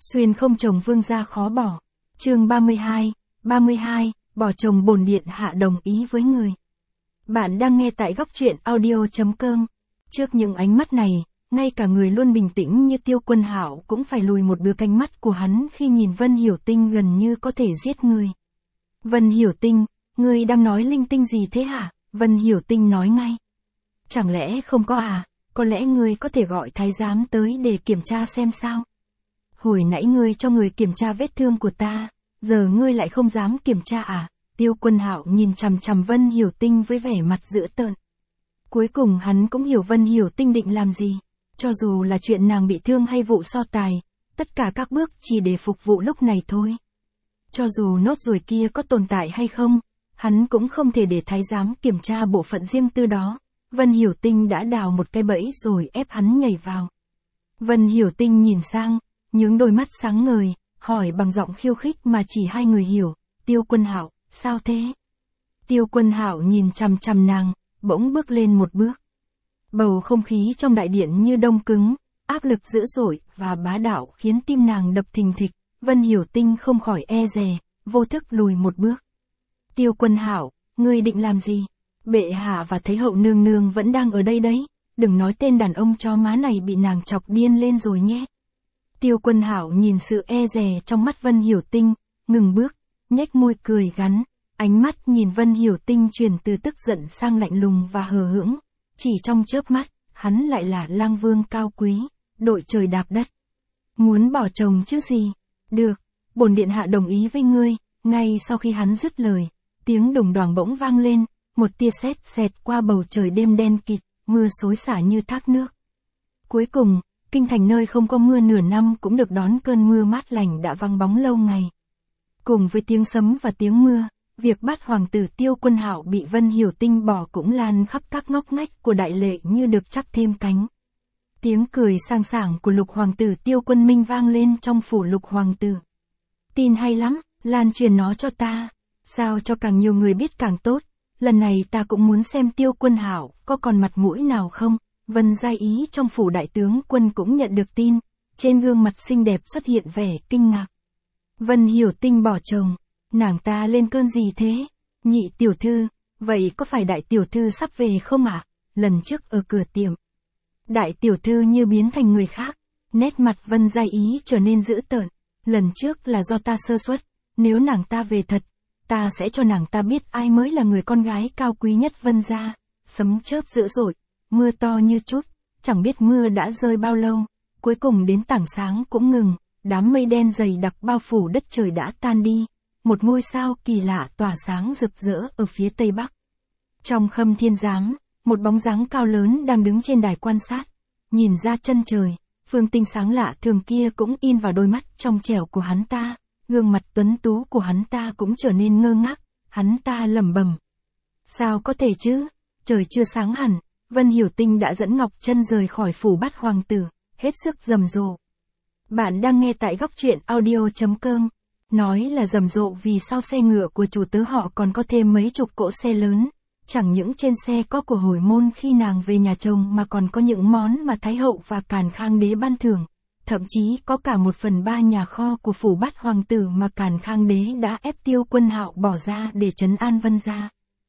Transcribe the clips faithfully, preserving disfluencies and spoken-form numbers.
Xuyên không chồng vương gia khó bỏ. Chương ba mươi hai, ba mươi hai, bỏ chồng bổn điện hạ đồng ý với người. Bạn đang nghe tại góc truyện audio chấm com. Trước những ánh mắt này, ngay cả người luôn bình tĩnh như Tiêu Quân Hạo cũng phải lùi một bước. Cánh mắt của hắn khi nhìn Vân Hiểu Tinh gần như có thể giết người. Vân Hiểu Tinh, ngươi đang nói linh tinh gì thế hả? Vân Hiểu Tinh nói ngay. Chẳng lẽ không có à? Có lẽ ngươi có thể gọi thái giám tới để kiểm tra xem sao. Hồi nãy ngươi cho người kiểm tra vết thương của ta, giờ ngươi lại không dám kiểm tra à? Tiêu Quân Hạo nhìn chằm chằm Vân Hiểu Tinh với vẻ mặt dữ tợn. Cuối cùng hắn cũng hiểu Vân Hiểu Tinh định làm gì. Cho dù là chuyện nàng bị thương hay vụ so tài, tất cả các bước chỉ để phục vụ lúc này thôi. Cho dù nốt ruồi kia có tồn tại hay không, hắn cũng không thể để thái giám kiểm tra bộ phận riêng tư đó. Vân Hiểu Tinh đã đào một cái bẫy rồi ép hắn nhảy vào. Vân Hiểu Tinh nhìn sang, những đôi mắt sáng ngời, hỏi bằng giọng khiêu khích mà chỉ hai người hiểu. Tiêu Quân Hạo, sao thế? Tiêu Quân Hạo nhìn chằm chằm nàng, bỗng bước lên một bước. Bầu không khí trong đại điện như đông cứng, áp lực dữ dội và bá đạo khiến tim nàng đập thình thịch. Vân Hiểu Tinh không khỏi e dè, vô thức lùi một bước. Tiêu Quân Hạo, ngươi định làm gì? Bệ hạ và Thái hậu nương nương vẫn đang ở đây đấy, đừng nói tên đàn ông chó má này bị nàng chọc điên lên rồi nhé. Tiêu Quân Hạo nhìn sự e dè trong mắt Vân Hiểu Tinh, ngừng bước, nhếch môi cười gắn, ánh mắt nhìn Vân Hiểu Tinh chuyển từ tức giận sang lạnh lùng và hờ hững, chỉ trong chớp mắt, hắn lại là lang vương cao quý, đội trời đạp đất. Muốn bỏ chồng chứ gì? Được, bổn điện hạ đồng ý với ngươi. Ngay sau khi hắn dứt lời, tiếng đùng đoàng bỗng vang lên, một tia sét xẹt qua bầu trời đêm đen kịt, mưa xối xả như thác nước. Cuối cùng, kinh thành nơi không có mưa nửa năm cũng được đón cơn mưa mát lành đã vắng bóng lâu ngày. Cùng với tiếng sấm và tiếng mưa, việc bắt hoàng tử Tiêu Quân Hạo bị Vân Hiểu Tinh bỏ cũng lan khắp các ngóc ngách của đại lệ như được chắp thêm cánh. Tiếng cười sang sảng của lục hoàng tử Tiêu Quân Minh vang lên trong phủ lục hoàng tử. Tin hay lắm, lan truyền nó cho ta, sao cho càng nhiều người biết càng tốt, lần này ta cũng muốn xem Tiêu Quân Hạo có còn mặt mũi nào không. Vân Giai Ý trong phủ đại tướng quân cũng nhận được tin, trên gương mặt xinh đẹp xuất hiện vẻ kinh ngạc. Vân Hiểu Tinh bỏ chồng, nàng ta lên cơn gì thế? Nhị tiểu thư, vậy có phải đại tiểu thư sắp về không ạ? À? Lần trước ở cửa tiệm, đại tiểu thư như biến thành người khác, nét mặt Vân Giai Ý trở nên dữ tợn. Lần trước là do ta sơ suất, nếu nàng ta về thật, ta sẽ cho nàng ta biết ai mới là người con gái cao quý nhất Vân gia. Sấm chớp dữ dội, mưa to như trút, chẳng biết mưa đã rơi bao lâu, cuối cùng đến tảng sáng cũng ngừng, đám mây đen dày đặc bao phủ đất trời đã tan đi, một ngôi sao kỳ lạ tỏa sáng rực rỡ ở phía tây bắc. Trong Khâm Thiên Giám, một bóng dáng cao lớn đang đứng trên đài quan sát, nhìn ra chân trời, phương tinh sáng lạ thường kia cũng in vào đôi mắt trong trẻo của hắn ta, gương mặt tuấn tú của hắn ta cũng trở nên ngơ ngác, hắn ta lẩm bẩm. Sao có thể chứ, trời chưa sáng hẳn. Vân Hiểu Tinh đã dẫn Ngọc Trân rời khỏi phủ bát hoàng tử, hết sức rầm rộ. Bạn đang nghe tại góc truyện audio chấm com. Nói là rầm rộ vì sau xe ngựa của chủ tớ họ còn có thêm mấy chục cỗ xe lớn. Chẳng những trên xe có của hồi môn khi nàng về nhà chồng mà còn có những món mà Thái hậu và Càn Khang đế ban thưởng. Thậm chí có cả một phần ba nhà kho của phủ bát hoàng tử mà Càn Khang đế đã ép Tiêu Quân Hạo bỏ ra để trấn an Vân gia.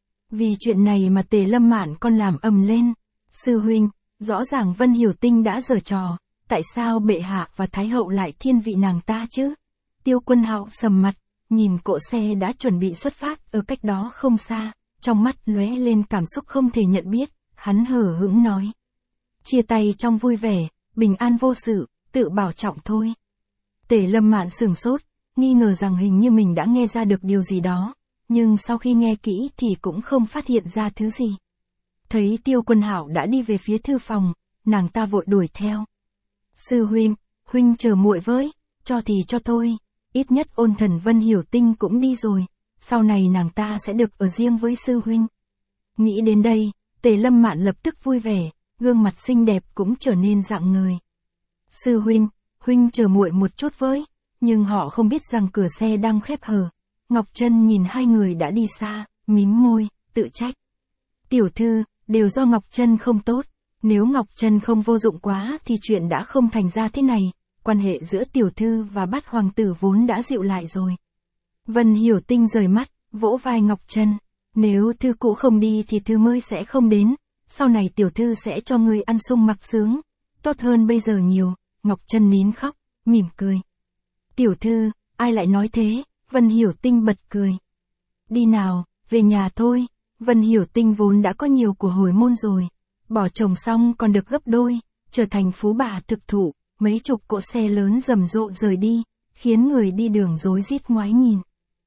Vì chuyện này mà Tề Lâm Mạn còn làm ầm lên. Sư huynh, rõ ràng Vân Hiểu Tinh đã giở trò, tại sao bệ hạ và Thái hậu lại thiên vị nàng ta chứ? Tiêu Quân Hạo sầm mặt, nhìn cỗ xe đã chuẩn bị xuất phát ở cách đó không xa, trong mắt lóe lên cảm xúc không thể nhận biết, hắn hờ hững nói. Chia tay trong vui vẻ, bình an vô sự, tự bảo trọng thôi. Tề Lâm Mạn sửng sốt, nghi ngờ rằng hình như mình đã nghe ra được điều gì đó. Nhưng sau khi nghe kỹ thì cũng không phát hiện ra thứ gì. Thấy Tiêu Quân Hạo đã đi về phía thư phòng, nàng ta vội đuổi theo. Sư huynh, huynh chờ muội với, cho thì cho thôi, ít nhất Ôn Thần Vân Hiểu Tinh cũng đi rồi, sau này nàng ta sẽ được ở riêng với sư huynh. Nghĩ đến đây, Tề Lâm Mạn lập tức vui vẻ, gương mặt xinh đẹp cũng trở nên rạng ngời. Sư huynh, huynh chờ muội một chút với, nhưng họ không biết rằng cửa xe đang khép hờ. Ngọc Trân nhìn hai người đã đi xa, mím môi, tự trách. Tiểu thư, đều do Ngọc Trân không tốt, nếu Ngọc Trân không vô dụng quá thì chuyện đã không thành ra thế này, quan hệ giữa tiểu thư và bát hoàng tử vốn đã dịu lại rồi. Vân Hiểu Tinh rời mắt, vỗ vai Ngọc Trân. Nếu thư cũ không đi thì thư mới sẽ không đến, sau này tiểu thư sẽ cho ngươi ăn sung mặc sướng, tốt hơn bây giờ nhiều. Ngọc Trân nín khóc, mỉm cười. Tiểu thư, ai lại nói thế? Vân Hiểu Tinh bật cười. Đi nào, về nhà thôi. Vân Hiểu Tinh vốn đã có nhiều của hồi môn rồi, bỏ chồng xong còn được gấp đôi, trở thành phú bà thực thụ, mấy chục cỗ xe lớn rầm rộ rời đi, khiến người đi đường rối rít ngoái nhìn.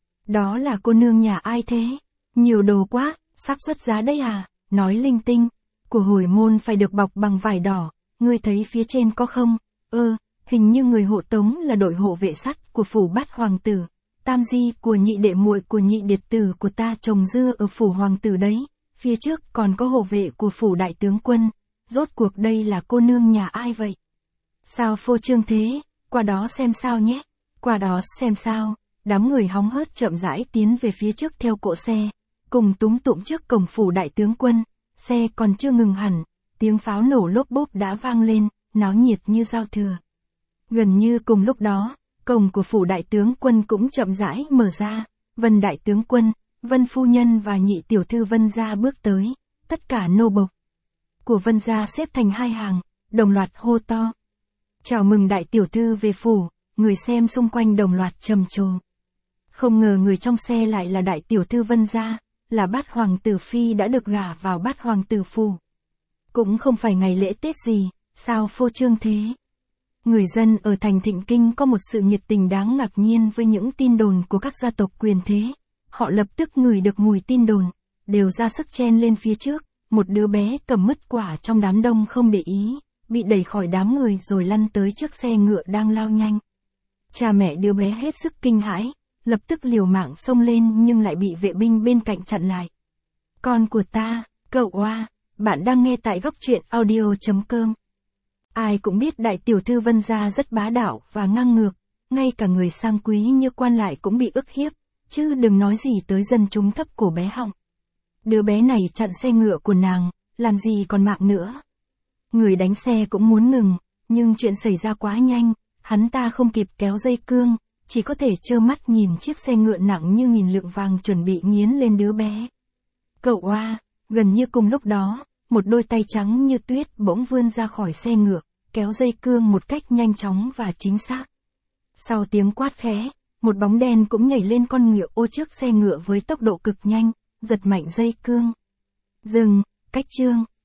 Đó là cô nương nhà ai thế? Nhiều đồ quá, sắp xuất giá đây à? Nói linh tinh, của hồi môn phải được bọc bằng vải đỏ, ngươi thấy phía trên có không? Ơ, hình như người hộ tống là đội hộ vệ sắt của phủ bát hoàng tử, tam di của nhị đệ muội của nhị điệt tử của ta trồng dưa ở phủ hoàng tử đấy, phía trước còn có hộ vệ của phủ đại tướng quân, rốt cuộc đây là cô nương nhà ai vậy? Sao phô trương thế, qua đó xem sao nhé, qua đó xem sao. Đám người hóng hớt chậm rãi tiến về phía trước theo cỗ xe, cùng túm tụm trước cổng phủ đại tướng quân, xe còn chưa ngừng hẳn, tiếng pháo nổ lốp bốp đã vang lên, náo nhiệt như giao thừa. Gần như cùng lúc đó, cổng của phủ đại tướng quân cũng chậm rãi mở ra, Vân đại tướng quân, Vân phu nhân và nhị tiểu thư Vân gia bước tới, tất cả nô bộc của Vân gia xếp thành hai hàng, đồng loạt hô to. Chào mừng đại tiểu thư về phủ, người xem xung quanh đồng loạt trầm trồ. Không ngờ người trong xe lại là đại tiểu thư Vân gia, là bát hoàng tử phi đã được gả vào bát hoàng tử phủ. Cũng không phải ngày lễ Tết gì, sao phô trương thế? Người dân ở thành Thịnh Kinh có một sự nhiệt tình đáng ngạc nhiên với những tin đồn của các gia tộc quyền thế. Họ lập tức ngửi được mùi tin đồn, đều ra sức chen lên phía trước, một đứa bé cầm mứt quả trong đám đông không để ý, bị đẩy khỏi đám người rồi lăn tới chiếc xe ngựa đang lao nhanh. Cha mẹ đứa bé hết sức kinh hãi, lập tức liều mạng xông lên nhưng lại bị vệ binh bên cạnh chặn lại. Con của ta, cậu oa, bạn đang nghe tại góc truyện audio chấm com. Ai cũng biết đại tiểu thư Vân gia rất bá đạo và ngang ngược, ngay cả người sang quý như quan lại cũng bị ức hiếp, chứ đừng nói gì tới dân chúng thấp cổ bé họng. Đứa bé này chặn xe ngựa của nàng, làm gì còn mạng nữa. Người đánh xe cũng muốn ngừng, nhưng chuyện xảy ra quá nhanh, hắn ta không kịp kéo dây cương, chỉ có thể trơ mắt nhìn chiếc xe ngựa nặng như nghìn lượng vàng chuẩn bị nghiến lên đứa bé. Cậu oa, gần như cùng lúc đó, một đôi tay trắng như tuyết bỗng vươn ra khỏi xe ngựa, kéo dây cương một cách nhanh chóng và chính xác. Sau tiếng quát khẽ, một bóng đen cũng nhảy lên con ngựa ô trước xe ngựa với tốc độ cực nhanh, giật mạnh dây cương. Dừng, cách chương,